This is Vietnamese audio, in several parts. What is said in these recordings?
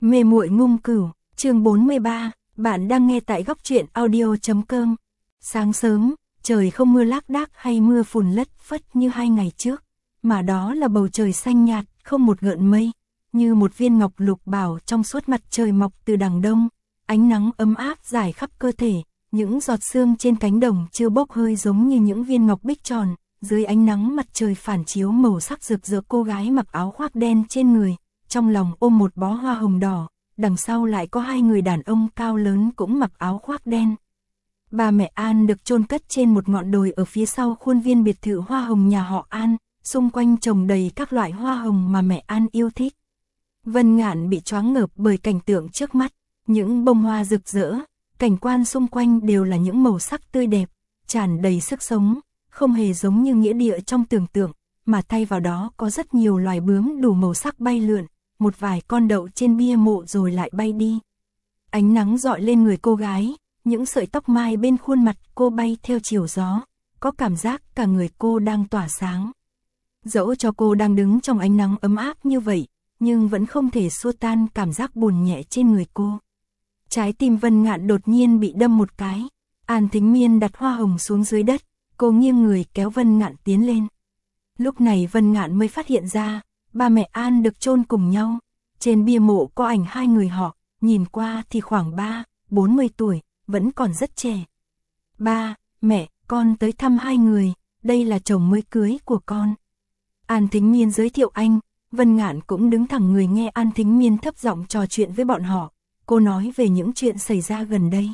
Mê muội ngung cửu, chương 43, bạn đang nghe tại góc truyện audio.com. Sáng sớm, trời không mưa lác đác hay mưa phùn lất phất như 2 ngày trước, mà đó là bầu trời xanh nhạt, không một gợn mây, như một viên ngọc lục bảo trong suốt. Mặt trời mọc từ đằng đông, ánh nắng ấm áp rải khắp cơ thể, những giọt sương trên cánh đồng chưa bốc hơi giống như những viên ngọc bích tròn, dưới ánh nắng mặt trời phản chiếu màu sắc rực rỡ. Cô gái mặc áo khoác đen trên người, trong lòng ôm một bó hoa hồng đỏ, đằng sau lại có 2 người đàn ông cao lớn cũng mặc áo khoác đen. Ba mẹ An được chôn cất trên một ngọn đồi ở phía sau khuôn viên biệt thự hoa hồng nhà họ An, xung quanh trồng đầy các loại hoa hồng mà mẹ An yêu thích. Vân Ngạn bị choáng ngợp bởi cảnh tượng trước mắt, những bông hoa rực rỡ, cảnh quan xung quanh đều là những màu sắc tươi đẹp, tràn đầy sức sống, không hề giống như nghĩa địa trong tưởng tượng, mà thay vào đó có rất nhiều loài bướm đủ màu sắc bay lượn, một vài con đậu trên bia mộ rồi lại bay đi. Ánh nắng rọi lên người cô gái, những sợi tóc mai bên khuôn mặt cô bay theo chiều gió, có cảm giác cả người cô đang tỏa sáng. Dẫu cho cô đang đứng trong ánh nắng ấm áp như vậy, nhưng vẫn không thể xua tan cảm giác buồn nhẹ trên người cô. Trái tim Vân Ngạn đột nhiên bị đâm một cái. An Thính Miên đặt hoa hồng xuống dưới đất, cô nghiêng người kéo Vân Ngạn tiến lên. Lúc này Vân Ngạn mới phát hiện ra, ba mẹ An được chôn cùng nhau. Trên bia mộ có ảnh 2 người họ, nhìn qua thì khoảng 30-40 tuổi, vẫn còn rất trẻ. Ba, mẹ, con tới thăm 2 người, đây là chồng mới cưới của con. An Thính Miên giới thiệu anh, Vân Ngạn cũng đứng thẳng người nghe An Thính Miên thấp giọng trò chuyện với bọn họ. Cô nói về những chuyện xảy ra gần đây.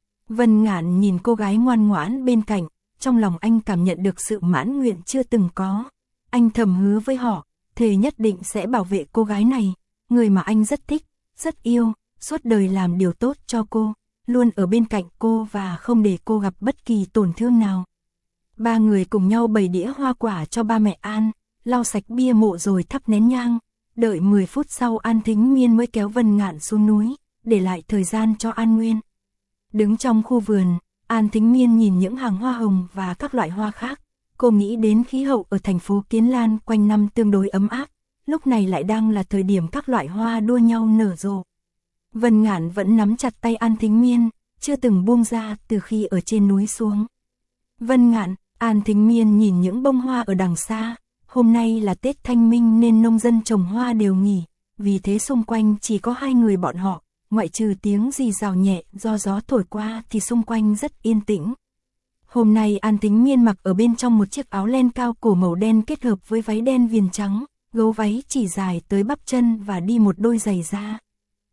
Vân Ngạn nhìn cô gái ngoan ngoãn bên cạnh, trong lòng anh cảm nhận được sự mãn nguyện chưa từng có. Anh thầm hứa với họ, thề nhất định sẽ bảo vệ cô gái này, người mà anh rất thích, rất yêu, suốt đời làm điều tốt cho cô, luôn ở bên cạnh cô và không để cô gặp bất kỳ tổn thương nào. 3 người cùng nhau bày đĩa hoa quả cho ba mẹ An, lau sạch bia mộ rồi thắp nén nhang. Đợi 10 phút sau An Thính Miên mới kéo Vân Ngạn xuống núi, để lại thời gian cho An Nguyên. Đứng trong khu vườn, An Thính Miên nhìn những hàng hoa hồng và các loại hoa khác. Cô nghĩ đến khí hậu ở thành phố Kiến Lan quanh năm tương đối ấm áp, lúc này lại đang là thời điểm các loại hoa đua nhau nở rộ. Vân Ngạn vẫn nắm chặt tay An Thính Miên, chưa từng buông ra từ khi ở trên núi xuống. Vân Ngạn, An Thính Miên nhìn những bông hoa ở đằng xa. Hôm nay là Tết Thanh Minh nên nông dân trồng hoa đều nghỉ, vì thế xung quanh chỉ có 2 người bọn họ, ngoại trừ tiếng rì rào nhẹ do gió thổi qua thì xung quanh rất yên tĩnh. Hôm nay An Thính Miên mặc ở bên trong một chiếc áo len cao cổ màu đen kết hợp với váy đen viền trắng, gấu váy chỉ dài tới bắp chân và đi một đôi giày da.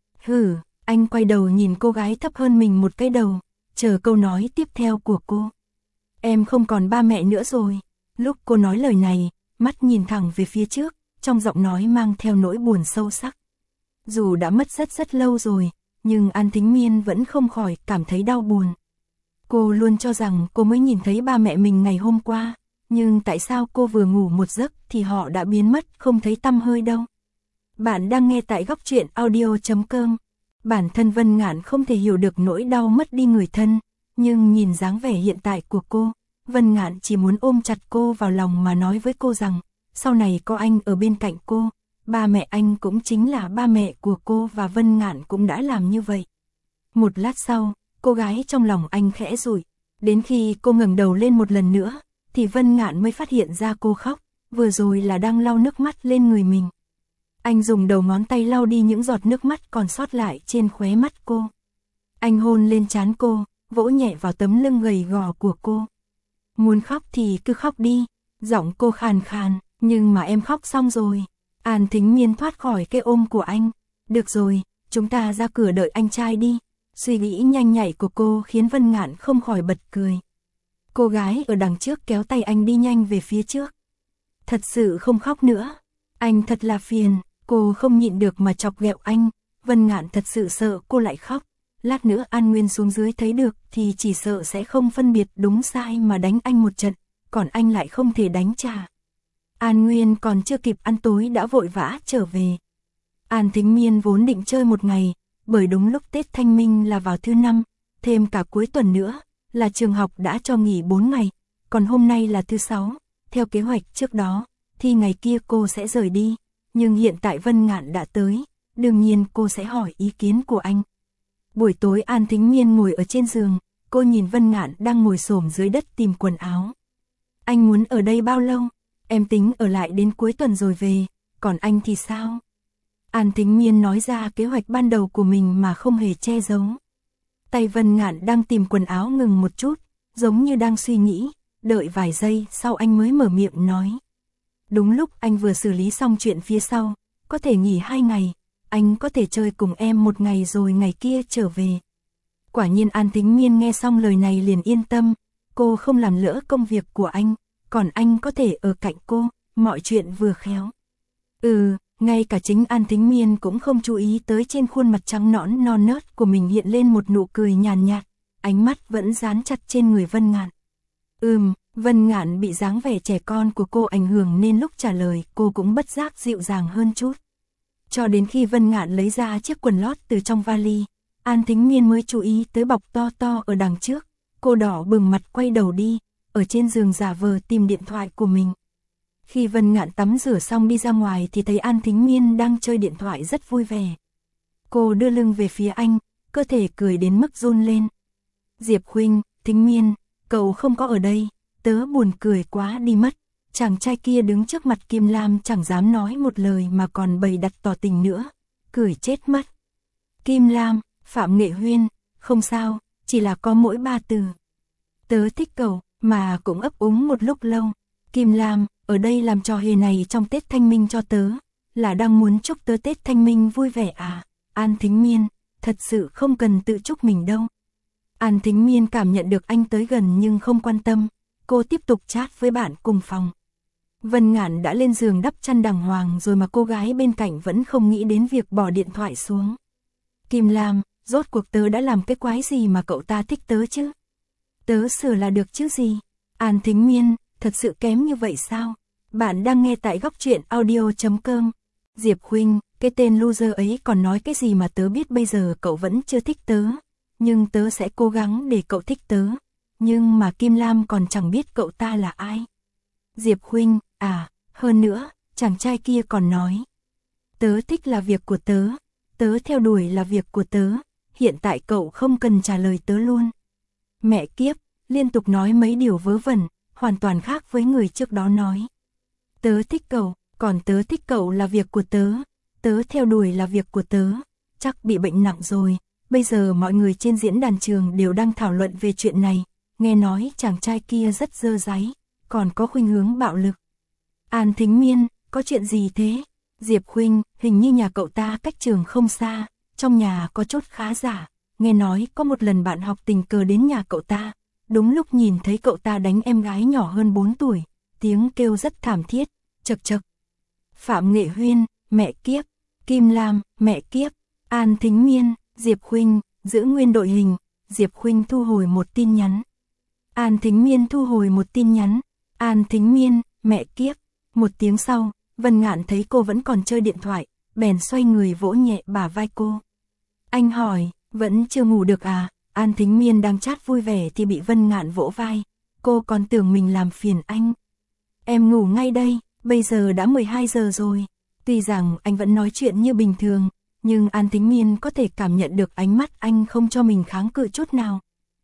Anh quay đầu nhìn cô gái thấp hơn mình một cái đầu, chờ câu nói tiếp theo của cô. Em không còn ba mẹ nữa rồi. Lúc cô nói lời này, mắt nhìn thẳng về phía trước, trong giọng nói mang theo nỗi buồn sâu sắc. Dù đã mất rất lâu rồi, nhưng An Thính Miên vẫn không khỏi cảm thấy đau buồn. Cô luôn cho rằng cô mới nhìn thấy ba mẹ mình ngày hôm qua, nhưng tại sao cô vừa ngủ một giấc thì họ đã biến mất không thấy tăm hơi đâu. Bạn đang nghe tại góc truyện audio.com. Bản thân Vân Ngạn không thể hiểu được nỗi đau mất đi người thân, nhưng nhìn dáng vẻ hiện tại của cô, Vân Ngạn chỉ muốn ôm chặt cô vào lòng mà nói với cô rằng, sau này có anh ở bên cạnh cô, ba mẹ anh cũng chính là ba mẹ của cô và Vân Ngạn cũng đã làm như vậy. Một lát sau, cô gái trong lòng anh khẽ rụi, đến khi cô ngẩng đầu lên một lần nữa, thì Vân Ngạn mới phát hiện ra cô khóc, vừa rồi là đang lau nước mắt lên người mình. Anh dùng đầu ngón tay lau đi những giọt nước mắt còn sót lại trên khóe mắt cô. Anh hôn lên trán cô, vỗ nhẹ vào tấm lưng gầy gò của cô. Muốn khóc thì cứ khóc đi, giọng cô khàn khàn, nhưng mà em khóc xong rồi. An Thính Miên thoát khỏi cái ôm của anh. Được rồi, chúng ta ra cửa đợi anh trai đi. Suy nghĩ nhanh nhạy của cô khiến Vân Ngạn không khỏi bật cười. Cô gái ở đằng trước kéo tay anh đi nhanh về phía trước. Thật sự không khóc nữa. Anh thật là phiền, cô không nhịn được mà chọc ghẹo anh. Vân Ngạn thật sự sợ cô lại khóc. Lát nữa An Nguyên xuống dưới thấy được thì chỉ sợ sẽ không phân biệt đúng sai mà đánh anh một trận, còn anh lại không thể đánh trả. An Nguyên còn chưa kịp ăn tối đã vội vã trở về. An Thính Miên vốn định chơi một ngày, bởi đúng lúc Tết Thanh Minh là vào thứ 5, thêm cả cuối tuần nữa, là trường học đã cho nghỉ 4 ngày, còn hôm nay là thứ 6, theo kế hoạch trước đó, thì ngày kia cô sẽ rời đi, nhưng hiện tại Vân Ngạn đã tới, đương nhiên cô sẽ hỏi ý kiến của anh. Buổi tối An Thính Miên ngồi ở trên giường, cô nhìn Vân Ngạn đang ngồi xổm dưới đất tìm quần áo. Anh muốn ở đây bao lâu? Em tính ở lại đến cuối tuần rồi về, còn anh thì sao? An Thính Miên nói ra kế hoạch ban đầu của mình mà không hề che giấu. Tay Vân Ngạn đang tìm quần áo ngừng một chút, giống như đang suy nghĩ, đợi vài giây sau anh mới mở miệng nói. Đúng lúc anh vừa xử lý xong chuyện phía sau, có thể nghỉ 2 ngày, anh có thể chơi cùng em 1 ngày rồi ngày kia trở về. Quả nhiên An Thính Miên nghe xong lời này liền yên tâm, cô không làm lỡ công việc của anh, còn anh có thể ở cạnh cô, mọi chuyện vừa khéo. Ngay cả chính An Thính Miên cũng không chú ý tới trên khuôn mặt trắng nõn non nớt của mình hiện lên một nụ cười nhàn nhạt, ánh mắt vẫn dán chặt trên người Vân Ngạn. Vân Ngạn bị dáng vẻ trẻ con của cô ảnh hưởng nên lúc trả lời cô cũng bất giác dịu dàng hơn chút. Cho đến khi Vân Ngạn lấy ra chiếc quần lót từ trong vali, An Thính Miên mới chú ý tới bọc to to ở đằng trước. Cô đỏ bừng mặt quay đầu đi, ở trên giường giả vờ tìm điện thoại của mình. Khi Vân Ngạn tắm rửa xong đi ra ngoài thì thấy An Thính Miên đang chơi điện thoại rất vui vẻ. Cô đưa lưng về phía anh, cơ thể cười đến mức run lên. Diệp huynh, Thính Miên, cậu không có ở đây, tớ buồn cười quá đi mất. Chàng trai kia đứng trước mặt Kim Lam chẳng dám nói một lời mà còn bày đặt tỏ tình nữa, cười chết mất. Kim Lam, Phạm Nghệ Huyên, không sao, chỉ là có mỗi 3 từ. Tớ thích cậu, mà cũng ấp úng một lúc lâu. Kim Lam, ở đây làm trò hề này trong Tết Thanh Minh cho tớ, là đang muốn chúc tớ Tết Thanh Minh vui vẻ à? An Thính Miên, thật sự không cần tự chúc mình đâu. An Thính Miên cảm nhận được anh tới gần nhưng không quan tâm, cô tiếp tục chat với bạn cùng phòng. Vân Ngạn đã lên giường đắp chăn đàng hoàng rồi mà cô gái bên cạnh vẫn không nghĩ đến việc bỏ điện thoại xuống. Kim Lam, rốt cuộc tớ đã làm cái quái gì mà cậu ta thích tớ chứ? Tớ sửa là được chứ gì? An Thính Miên, thật sự kém như vậy sao? Bạn đang nghe tại góc truyện audio.com. Diệp huynh, cái tên loser ấy còn nói cái gì mà tớ biết bây giờ cậu vẫn chưa thích tớ. Nhưng tớ sẽ cố gắng để cậu thích tớ. Nhưng mà Kim Lam còn chẳng biết cậu ta là ai. Diệp huynh, hơn nữa, chàng trai kia còn nói. Tớ thích là việc của tớ, tớ theo đuổi là việc của tớ, hiện tại cậu không cần trả lời tớ luôn. Mẹ kiếp, liên tục nói mấy điều vớ vẩn, hoàn toàn khác với người trước đó nói. Tớ thích cậu, còn tớ thích cậu là việc của tớ, tớ theo đuổi là việc của tớ, chắc bị bệnh nặng rồi, bây giờ mọi người trên diễn đàn trường đều đang thảo luận về chuyện này, nghe nói chàng trai kia rất dơ dáy, còn có khuynh hướng bạo lực. An Thính Miên, có chuyện gì thế? Diệp huynh, hình như nhà cậu ta cách trường không xa, trong nhà có chốt khá giả, nghe nói có một lần bạn học tình cờ đến nhà cậu ta, đúng lúc nhìn thấy cậu ta đánh em gái nhỏ hơn 4 tuổi, tiếng kêu rất thảm thiết, chật chật. Phạm Nghệ Huyên, mẹ kiếp, Kim Lam, mẹ kiếp, An Thính Miên, Diệp huynh, giữ nguyên đội hình, Diệp huynh thu hồi một tin nhắn. An Thính Miên thu hồi một tin nhắn, An Thính Miên, mẹ kiếp. Một tiếng sau, Vân Ngạn thấy cô vẫn còn chơi điện thoại, bèn xoay người vỗ nhẹ bả vai cô. Anh hỏi, vẫn chưa ngủ được à? An Thính Miên đang chat vui vẻ thì bị Vân Ngạn vỗ vai, cô còn tưởng mình làm phiền anh. Em ngủ ngay đây, bây giờ đã 12 giờ rồi. Tuy rằng anh vẫn nói chuyện như bình thường, nhưng An Thính Miên có thể cảm nhận được ánh mắt anh không cho mình kháng cự chút nào.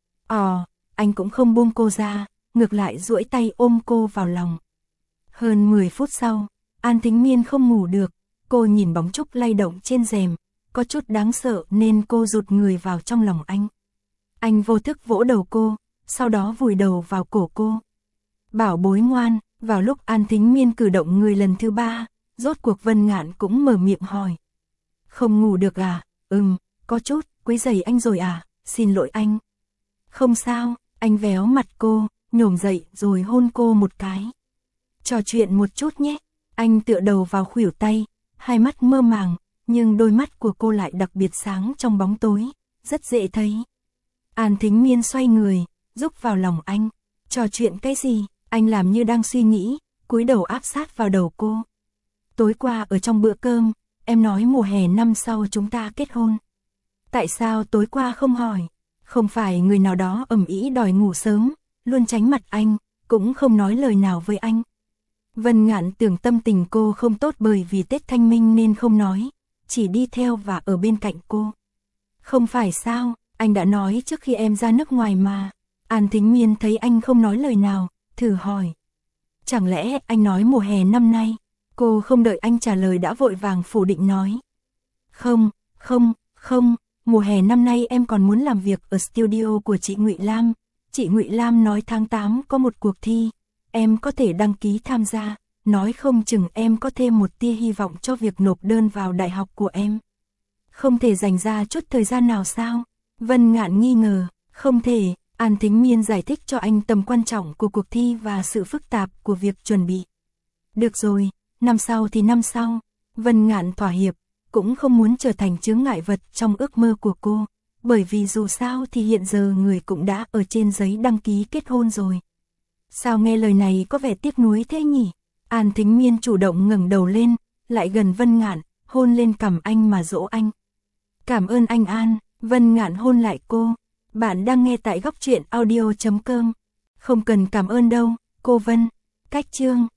Anh cũng không buông cô ra, ngược lại duỗi tay ôm cô vào lòng. Hơn 10 phút sau, An Thính Miên không ngủ được, cô nhìn bóng Trúc lay động trên rèm, có chút đáng sợ nên cô rụt người vào trong lòng anh. Anh vô thức vỗ đầu cô, sau đó vùi đầu vào cổ cô. Bảo bối ngoan, vào lúc An Thính Miên cử động người lần thứ 3, rốt cuộc Vân Ngạn cũng mở miệng hỏi. Không ngủ được à? Có chút, quấy rầy anh rồi à? Xin lỗi anh. Không sao, anh véo mặt cô, nhổm dậy rồi hôn cô một cái. Trò chuyện một chút nhé. Anh tựa đầu vào khuỷu tay, hai mắt mơ màng, nhưng đôi mắt của cô lại đặc biệt sáng trong bóng tối, rất dễ thấy. An Thính Miên xoay người, rúc vào lòng anh. Trò chuyện cái gì? Anh làm như đang suy nghĩ, cúi đầu áp sát vào đầu cô. Tối qua ở trong bữa cơm, em nói mùa hè năm sau chúng ta kết hôn. Tại sao tối qua không hỏi? Không phải người nào đó ầm ĩ đòi ngủ sớm, luôn tránh mặt anh, cũng không nói lời nào với anh. Vân Ngạn tưởng tâm tình cô không tốt bởi vì Tết Thanh Minh nên không nói, chỉ đi theo và ở bên cạnh cô. Không phải sao, anh đã nói trước khi em ra nước ngoài mà. An Thính Miên thấy anh không nói lời nào, thử hỏi. Chẳng lẽ anh nói mùa hè năm nay? Cô không đợi anh trả lời đã vội vàng phủ định nói. Không, mùa hè năm nay em còn muốn làm việc ở studio của chị Ngụy Lam. Chị Ngụy Lam nói tháng 8 có một cuộc thi, em có thể đăng ký tham gia, nói không chừng em có thêm một tia hy vọng cho việc nộp đơn vào đại học của em. Không thể dành ra chút thời gian nào sao? Vân Ngạn nghi ngờ, không thể. An Thính Miên giải thích cho anh tầm quan trọng của cuộc thi và sự phức tạp của việc chuẩn bị. Được rồi, năm sau thì năm sau. Vân Ngạn thỏa hiệp, cũng không muốn trở thành chướng ngại vật trong ước mơ của cô, bởi vì dù sao thì hiện giờ người cũng đã ở trên giấy đăng ký kết hôn rồi. Sao nghe lời này có vẻ tiếc nuối thế nhỉ? An Thính Miên chủ động ngẩng đầu lên, lại gần Vân Ngạn, hôn lên cằm anh mà dỗ anh. Cảm ơn anh An. Vân Ngạn hôn lại cô. Bạn đang nghe tại góc truyện audio.com. Không cần cảm ơn đâu, cô Vân. Cách chương